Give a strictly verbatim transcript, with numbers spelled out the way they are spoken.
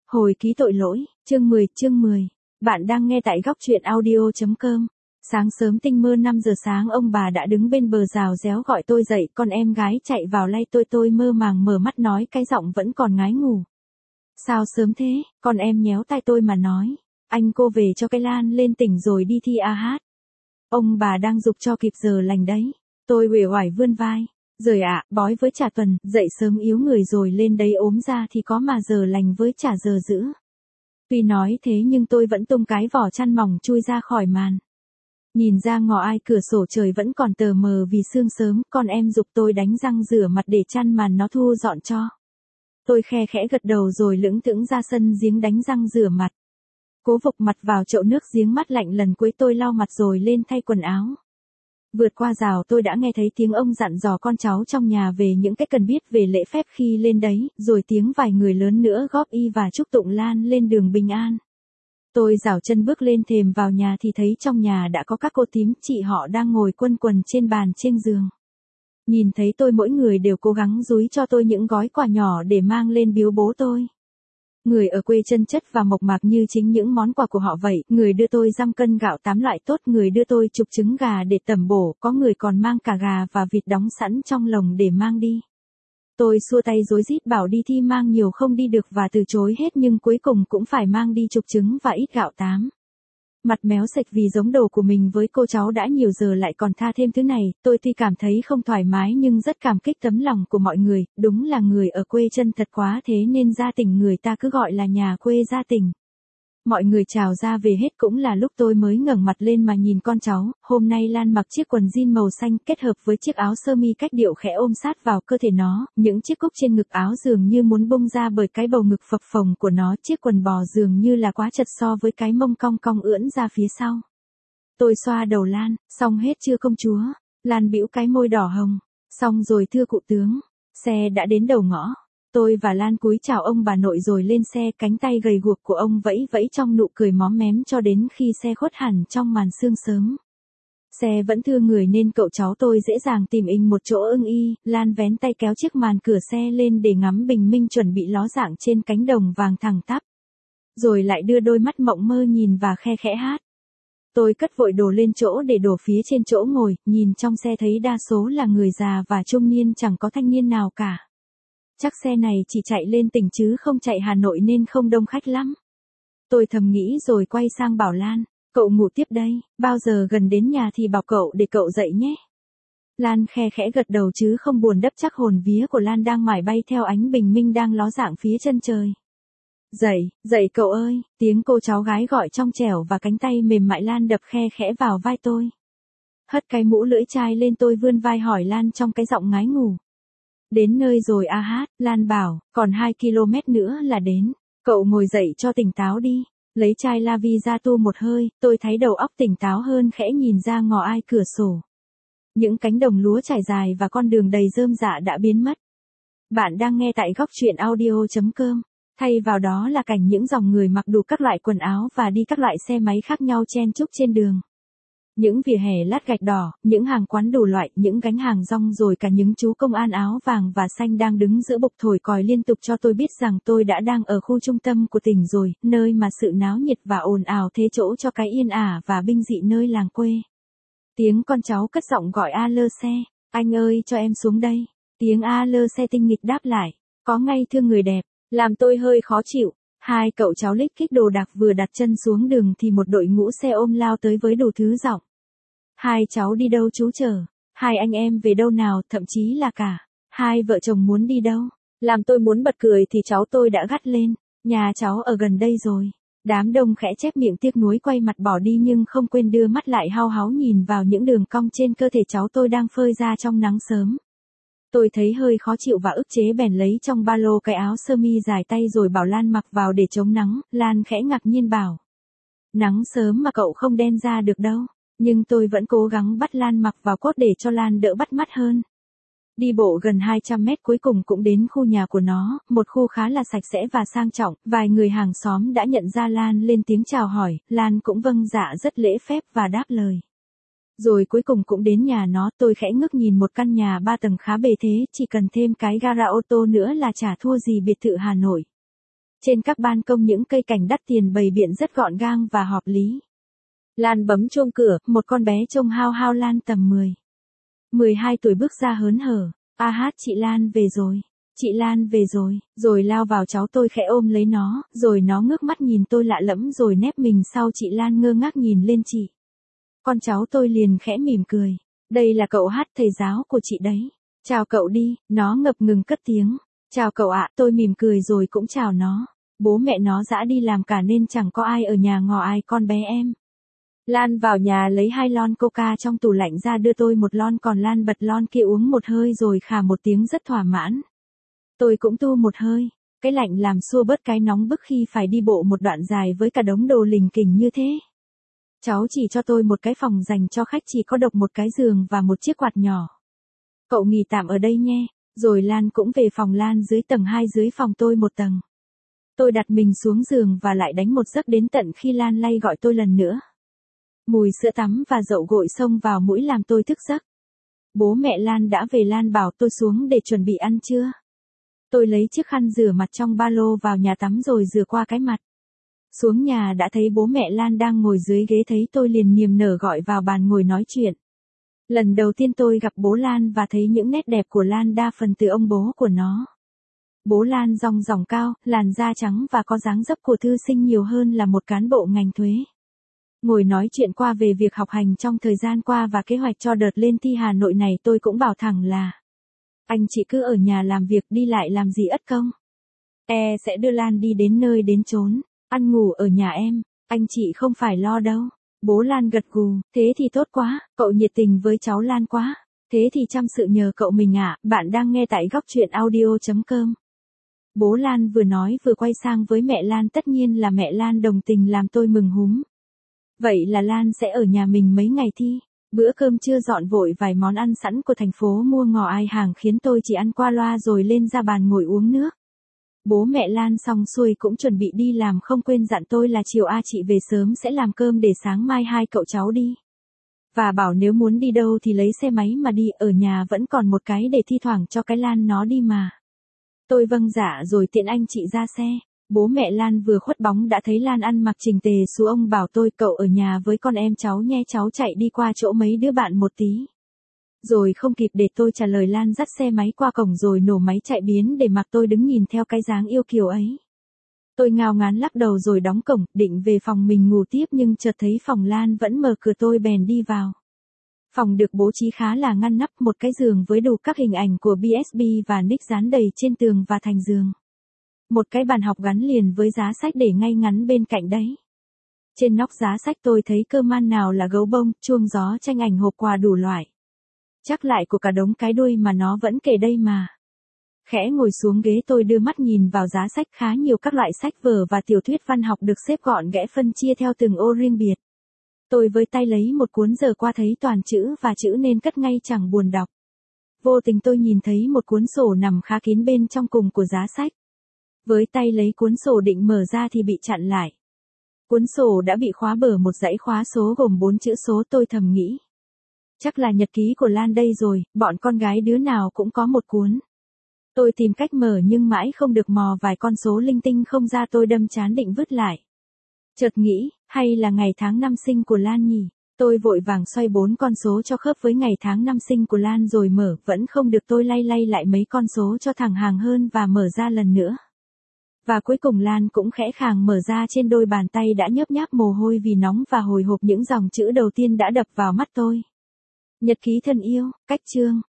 Hồi ký tội lỗi, chương mười, chương mười. Bạn đang nghe tại góc truyện audio.com. Sáng sớm tinh mơ năm giờ sáng ông bà đã đứng bên bờ rào réo gọi tôi dậy, con em gái chạy vào lay tôi tôi mơ màng mở mắt nói cái giọng vẫn còn ngái ngủ. Sao sớm thế, con em nhéo tai tôi mà nói. Anh cô về cho cái Lan lên tỉnh rồi đi thi a hát. Ông bà đang giục cho kịp giờ lành đấy. Tôi uể oải vươn vai. Rời ạ, à, bói với trả tuần, dậy sớm yếu người rồi lên đấy ốm ra thì có mà giờ lành với trả giờ giữ. Tuy nói thế nhưng tôi vẫn tung cái vỏ chăn mỏng chui ra khỏi màn. Nhìn ra ngõ ai cửa sổ trời vẫn còn tờ mờ vì sương sớm, con em giục tôi đánh răng rửa mặt để chăn màn nó thu dọn cho. Tôi khe khẽ gật đầu rồi lững thững ra sân giếng đánh răng rửa mặt. Cố vục mặt vào chậu nước giếng mát lạnh lần cuối tôi lau mặt rồi lên thay quần áo. Vượt qua rào tôi đã nghe thấy tiếng ông dặn dò con cháu trong nhà về những cái cần biết về lễ phép khi lên đấy, rồi tiếng vài người lớn nữa góp y và chúc tụng Lan lên đường bình an. Tôi rảo chân bước lên thềm vào nhà thì thấy trong nhà đã có các cô tím chị họ đang ngồi quây quần trên bàn trên giường. Nhìn thấy tôi mỗi người đều cố gắng dúi cho tôi những gói quà nhỏ để mang lên biếu bố tôi. Người ở quê chân chất và mộc mạc như chính những món quà của họ vậy, người đưa tôi giăm cân gạo tám loại tốt, người đưa tôi chục trứng gà để tẩm bổ, có người còn mang cả gà và vịt đóng sẵn trong lồng để mang đi. Tôi xua tay rối rít bảo đi thi mang nhiều không đi được và từ chối hết nhưng cuối cùng cũng phải mang đi chục trứng và ít gạo tám. Mặt méo sạch vì giống đồ của mình với cô cháu đã nhiều giờ lại còn tha thêm thứ này, tôi tuy cảm thấy không thoải mái nhưng rất cảm kích tấm lòng của mọi người, đúng là người ở quê chân thật quá thế nên gia tỉnh người ta cứ gọi là nhà quê gia tỉnh. Mọi người chào ra về hết cũng là lúc tôi mới ngẩng mặt lên mà nhìn con cháu, hôm nay Lan mặc chiếc quần jean màu xanh kết hợp với chiếc áo sơ mi cách điệu khẽ ôm sát vào cơ thể nó, những chiếc cúc trên ngực áo dường như muốn bung ra bởi cái bầu ngực phập phồng của nó, chiếc quần bò dường như là quá chật so với cái mông cong cong ưỡn ra phía sau. Tôi xoa đầu Lan, xong hết chưa công chúa? Lan bĩu cái môi đỏ hồng, xong rồi thưa cụ tướng, xe đã đến đầu ngõ. Tôi và Lan cúi chào ông bà nội rồi lên xe, cánh tay gầy guộc của ông vẫy vẫy trong nụ cười móm mém cho đến khi xe khuất hẳn trong màn sương sớm. Xe vẫn thưa người nên cậu cháu tôi dễ dàng tìm inh một chỗ ưng y, Lan vén tay kéo chiếc màn cửa xe lên để ngắm bình minh chuẩn bị ló dạng trên cánh đồng vàng thẳng tắp. Rồi lại đưa đôi mắt mộng mơ nhìn và khe khẽ hát. Tôi cất vội đồ lên chỗ để đổ phía trên chỗ ngồi, nhìn trong xe thấy đa số là người già và trung niên, chẳng có thanh niên nào cả. Chắc xe này chỉ chạy lên tỉnh chứ không chạy Hà Nội nên không đông khách lắm. Tôi thầm nghĩ rồi quay sang bảo Lan, cậu ngủ tiếp đây, bao giờ gần đến nhà thì bảo cậu để cậu dậy nhé. Lan khe khẽ gật đầu chứ không buồn đắp, chắc hồn vía của Lan đang mải bay theo ánh bình minh đang ló dạng phía chân trời. Dậy, dậy cậu ơi, tiếng cô cháu gái gọi trong trẻo và cánh tay mềm mại Lan đập khe khẽ vào vai tôi. Hất cái mũ lưỡi chai lên tôi vươn vai hỏi Lan trong cái giọng ngái ngủ. Đến nơi rồi a hát, Lan bảo, còn hai ki lô mét nữa là đến. Cậu ngồi dậy cho tỉnh táo đi. Lấy chai la vi ra tu một hơi, tôi thấy đầu óc tỉnh táo hơn, khẽ nhìn ra ngõ ai cửa sổ. Những cánh đồng lúa trải dài và con đường đầy rơm rạ đã biến mất. Bạn đang nghe tại góc truyện audio.com. Thay vào đó là cảnh những dòng người mặc đủ các loại quần áo và đi các loại xe máy khác nhau chen chúc trên đường. Những vỉa hè lát gạch đỏ, những hàng quán đủ loại, những gánh hàng rong rồi cả những chú công an áo vàng và xanh đang đứng giữa bục thổi còi liên tục cho tôi biết rằng tôi đã đang ở khu trung tâm của tỉnh rồi, nơi mà sự náo nhiệt và ồn ào thế chỗ cho cái yên ả và bình dị nơi làng quê. Tiếng con cháu cất giọng gọi a lơ xe, anh ơi cho em xuống đây. Tiếng a lơ xe tinh nghịch đáp lại, có ngay thưa người đẹp, làm tôi hơi khó chịu. Hai cậu cháu lích kích đồ đạc vừa đặt chân xuống đường thì một đội ngũ xe ôm lao tới với đủ thứ giọng. Hai cháu đi đâu chú chờ? Hai anh em về đâu nào? Thậm chí là cả hai vợ chồng muốn đi đâu? Làm tôi muốn bật cười thì cháu tôi đã gắt lên, nhà cháu ở gần đây rồi. Đám đông khẽ chép miệng tiếc nuối quay mặt bỏ đi nhưng không quên đưa mắt lại hao háo nhìn vào những đường cong trên cơ thể cháu tôi đang phơi ra trong nắng sớm. Tôi thấy hơi khó chịu và ức chế bèn lấy trong ba lô cái áo sơ mi dài tay rồi bảo Lan mặc vào để chống nắng. Lan khẽ ngạc nhiên bảo, nắng sớm mà cậu không đen ra được đâu. Nhưng tôi vẫn cố gắng bắt Lan mặc vào cốt để cho Lan đỡ bắt mắt hơn. Đi bộ gần hai trăm mét cuối cùng cũng đến khu nhà của nó, một khu khá là sạch sẽ và sang trọng, vài người hàng xóm đã nhận ra Lan lên tiếng chào hỏi, Lan cũng vâng dạ rất lễ phép và đáp lời. Rồi cuối cùng cũng đến nhà nó, tôi khẽ ngước nhìn một căn nhà ba tầng khá bề thế, chỉ cần thêm cái gara ô tô nữa là chả thua gì biệt thự Hà Nội. Trên các ban công những cây cảnh đắt tiền bày biện rất gọn gàng và hợp lý. Lan bấm chuông cửa, một con bé trông hao hao Lan tầm mười, mười hai tuổi bước ra hớn hở. A hát, chị Lan về rồi. Chị Lan về rồi, rồi lao vào cháu tôi khẽ ôm lấy nó, rồi nó ngước mắt nhìn tôi lạ lẫm rồi nép mình sau chị Lan ngơ ngác nhìn lên chị. Con cháu tôi liền khẽ mỉm cười. Đây là cậu Hát, thầy giáo của chị đấy. Chào cậu đi, nó ngập ngừng cất tiếng. Chào cậu ạ, tôi mỉm cười rồi cũng chào nó. Bố mẹ nó dã đi làm cả nên chẳng có ai ở nhà ngỏ ai con bé em. Lan vào nhà lấy hai lon coca trong tủ lạnh ra đưa tôi một lon, còn Lan bật lon kia uống một hơi rồi khà một tiếng rất thỏa mãn. Tôi cũng tu một hơi, cái lạnh làm xua bớt cái nóng bức khi phải đi bộ một đoạn dài với cả đống đồ lình kình như thế. Cháu chỉ cho tôi một cái phòng dành cho khách chỉ có độc một cái giường và một chiếc quạt nhỏ. Cậu nghỉ tạm ở đây nhé, rồi Lan cũng về phòng Lan dưới tầng hai, dưới phòng tôi một tầng. Tôi đặt mình xuống giường và lại đánh một giấc đến tận khi Lan lay gọi tôi lần nữa. Mùi sữa tắm và dậu gội xông vào mũi làm tôi thức giấc. Bố mẹ Lan đã về, Lan bảo tôi xuống để chuẩn bị ăn trưa. Tôi lấy chiếc khăn rửa mặt trong ba lô vào nhà tắm rồi rửa qua cái mặt. Xuống nhà đã thấy bố mẹ Lan đang ngồi dưới ghế, thấy tôi liền niềm nở gọi vào bàn ngồi nói chuyện. Lần đầu tiên tôi gặp bố Lan và thấy những nét đẹp của Lan đa phần từ ông bố của nó. Bố Lan ròng ròng cao, làn da trắng và có dáng dấp của thư sinh nhiều hơn là một cán bộ ngành thuế. Ngồi nói chuyện qua về việc học hành trong thời gian qua và kế hoạch cho đợt lên thi Hà Nội này, tôi cũng bảo thẳng là anh chị cứ ở nhà làm việc, đi lại làm gì ất công. E sẽ đưa Lan đi đến nơi đến chốn, ăn ngủ ở nhà em, anh chị không phải lo đâu. Bố Lan gật gù, thế thì tốt quá, cậu nhiệt tình với cháu Lan quá. Thế thì chăm sự nhờ cậu mình ạ. Bạn đang nghe tại góc truyện audio chấm com. Bố Lan vừa nói vừa quay sang với mẹ Lan, tất nhiên là mẹ Lan đồng tình làm tôi mừng húm. Vậy là Lan sẽ ở nhà mình mấy ngày thi. Bữa cơm trưa dọn vội vài món ăn sẵn của thành phố mua ngò ai hàng khiến tôi chỉ ăn qua loa rồi lên ra bàn ngồi uống nước. Bố mẹ Lan xong xuôi cũng chuẩn bị đi làm, không quên dặn tôi là chiều a chị về sớm sẽ làm cơm để sáng mai hai cậu cháu đi. Và bảo nếu muốn đi đâu thì lấy xe máy mà đi, ở nhà vẫn còn một cái để thi thoảng cho cái Lan nó đi mà. Tôi vâng dạ rồi tiện anh chị ra xe. Bố mẹ Lan vừa khuất bóng đã thấy Lan ăn mặc chỉnh tề xuống, ông bảo tôi cậu ở nhà với con em cháu nhé, cháu chạy đi qua chỗ mấy đứa bạn một tí. Rồi không kịp để tôi trả lời, Lan dắt xe máy qua cổng rồi nổ máy chạy biến để mặc tôi đứng nhìn theo cái dáng yêu kiều ấy. Tôi ngao ngán lắc đầu rồi đóng cổng, định về phòng mình ngủ tiếp nhưng chợt thấy phòng Lan vẫn mở cửa, tôi bèn đi vào. Phòng được bố trí khá là ngăn nắp, một cái giường với đủ các hình ảnh của bê ét bê và Nick dán đầy trên tường và thành giường. Một cái bàn học gắn liền với giá sách để ngay ngắn bên cạnh đấy. Trên nóc giá sách tôi thấy cơ man nào là gấu bông, chuông gió, tranh ảnh, hộp quà đủ loại. Chắc lại của cả đống cái đuôi mà nó vẫn kể đây mà. Khẽ ngồi xuống ghế, tôi đưa mắt nhìn vào giá sách, khá nhiều các loại sách vở và tiểu thuyết văn học được xếp gọn ghẽ phân chia theo từng ô riêng biệt. Tôi với tay lấy một cuốn, giờ qua thấy toàn chữ và chữ nên cất ngay chẳng buồn đọc. Vô tình tôi nhìn thấy một cuốn sổ nằm khá kín bên trong cùng của giá sách. Với tay lấy cuốn sổ định mở ra thì bị chặn lại. Cuốn sổ đã bị khóa bở một dãy khóa số gồm bốn chữ số, tôi thầm nghĩ. Chắc là nhật ký của Lan đây rồi, bọn con gái đứa nào cũng có một cuốn. Tôi tìm cách mở nhưng mãi không được, mò vài con số linh tinh không ra, tôi đâm chán định vứt lại. Chợt nghĩ, hay là ngày tháng năm sinh của Lan nhỉ? Tôi vội vàng xoay bốn con số cho khớp với ngày tháng năm sinh của Lan rồi mở, vẫn không được, tôi lay lay lại mấy con số cho thẳng hàng hơn và mở ra lần nữa. Và cuối cùng Lan cũng khẽ khàng mở ra, trên đôi bàn tay đã nhớp nháp mồ hôi vì nóng và hồi hộp, những dòng chữ đầu tiên đã đập vào mắt tôi. Nhật ký thân yêu, cách chương.